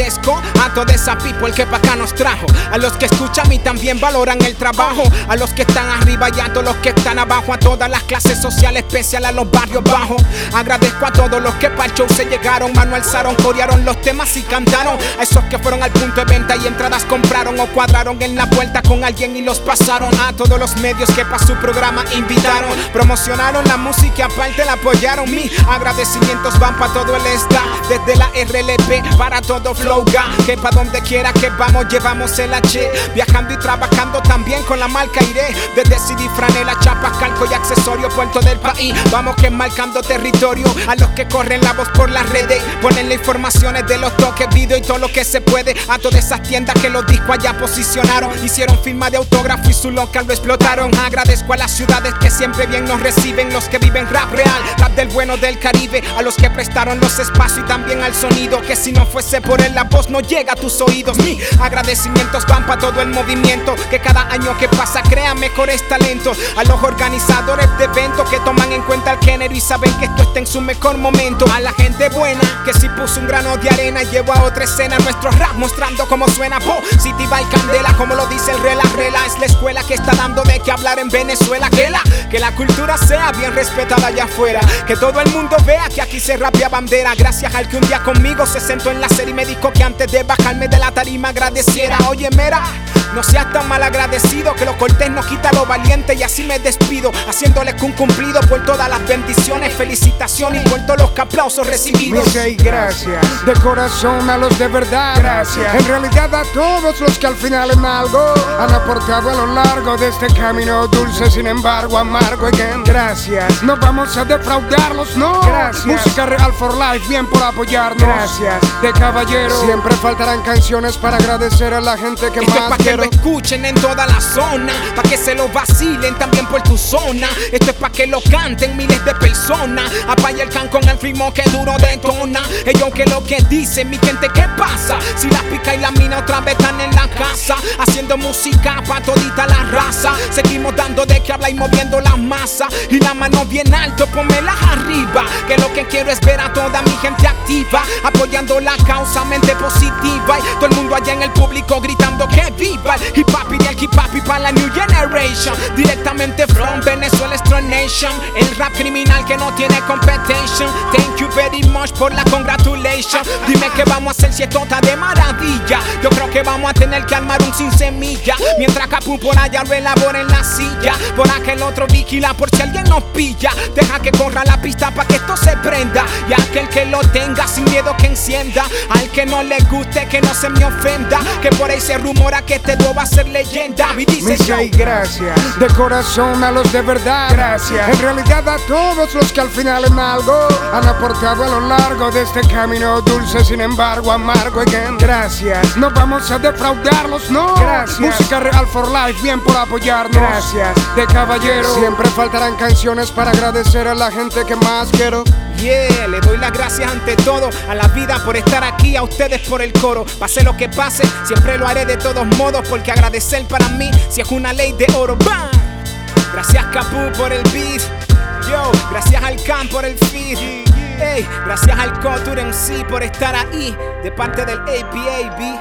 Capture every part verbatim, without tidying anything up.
agradezco a toda esa people que pa' acá nos trajo, a los que escuchan y también valoran el trabajo, a los que están arriba y a todos los que están abajo, a todas las clases sociales, especial a los barrios bajos. Agradezco a todos los que pa'l show se llegaron, mano alzaron, corearon los temas y cantaron, a esos que fueron al punto de venta y entradas compraron o cuadraron en la puerta con alguien y los pasaron, a todos los medios que pa' su programa invitaron, promocionaron la música y aparte la apoyaron. Mi agradecimientos van pa' todo el staff, desde la R L P para todo Flowga, que pa' donde quiera que vamos llevamos el H, viajando y trabajando también con la marca Iré, desde C D, franela, chapas, calco y accesorios, puerto del país, vamos que marcando territorio, a los que corren la voz por las redes, ponen las informaciones de los toques, video y todo lo que se puede, a todas esas tiendas que los discos allá posicionaron, hicieron firma de autógrafo y su local lo explotaron. Agradezco a las ciudades que siempre bien nos reciben, los que viven rap real, rap del bueno del Caribe, a los que prestaron los espacios y también al sonido, que si no fuese por él la voz no llega a tus oídos. Mi agradecimientos van para todo el movimiento, que cada año que pasa crea mejores talentos, a los organizadores de eventos que toman en cuenta el género y saben que esto está en su mejor momento, a la gente buena que si puso un grano de arena llevó a otra escena nuestro rap mostrando cómo suena. Po, City by Candela, como lo dice el Rela Rela, es la escuela que está dando de qué hablar en Venezuela, que la, que la cultura sea bien respetada allá afuera, que todo el mundo vea que aquí se rapea bandera, gracias al que un día conmigo se sentó en la serie y me dijo que antes de bajarme de la tarima agradeciera. Oye mera, no seas tan mal agradecido, que lo cortés no quita lo valiente, y así me despido, haciéndoles un cumplido por todas las bendiciones, felicitaciones y por todos los aplausos recibidos. Misa y gracias, de corazón a los de verdad, gracias. En realidad a todos los que al final en algo han aportado a lo largo de este camino dulce, sin embargo amargo. Again, gracias. No vamos a defraudarlos, no. Gracias. Música real for life, bien por apoyarnos. Gracias. De caballero, siempre faltarán canciones para agradecer a la gente que Esto más es pa' quiero. que lo escuchen en toda la zona, pa' que se lo vacilen también por tu zona. Esto es pa' que lo canten miles de personas. Apaga el can con el ritmo que duro detona. Ellos que lo que dicen, mi gente, ¿qué pasa? Si la pica y la mina otra vez están en la casa, haciendo música pa' todita la raza. Seguimos dando de que habla y moviendo las masas, y la mano bien alto, pónmelas arriba, que lo que quiero es ver a toda mi gente activa, apoyando la causa, mente positiva, y todo el mundo allá en el público gritando que viva el hip hop y el hip hop y para la new generation, directamente from Venezuela Strong Nation, el rap criminal que no tiene competition. Thank you very much por la congratulation. Dime que vamos a hacer si esto está de maravilla. Yo creo que vamos a tener que armar un sin semilla, mientras Capu por allá lo elabora en la silla, por aquel otro vigila por si alguien nos pilla. Deja que corra la pista pa' que esto se prenda, y aquel que lo tenga sin miedo que encienda, al que no le guste que no se me ofenda, que por ahí se rumora que este dúo va a ser leyenda. Y dice Misa y gracias, de corazón a los de verdad, gracias. En realidad a todos los que al final en algo han aportado a lo largo de este camino dulce, sin embargo amargo. Again, gracias. No vamos a defraudarlos, no. Gracias. Música real for life, bien por apoyarnos. Gracias. De caballero, siempre faltarán canciones para agradecer a la gente que más quiero. Yeah, le doy las gracias ante todo a la vida por estar aquí, a ustedes por el coro. Pase lo que pase, siempre lo haré de todos modos, porque agradecer para mí si es una ley de oro. ¡Bam! Gracias Capu por el beat, yo, gracias al Can por el feed, hey, gracias al Couture M C por estar ahí, de parte del A P A B.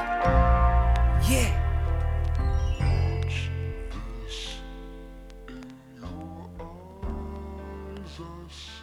Yeah. In your eyes I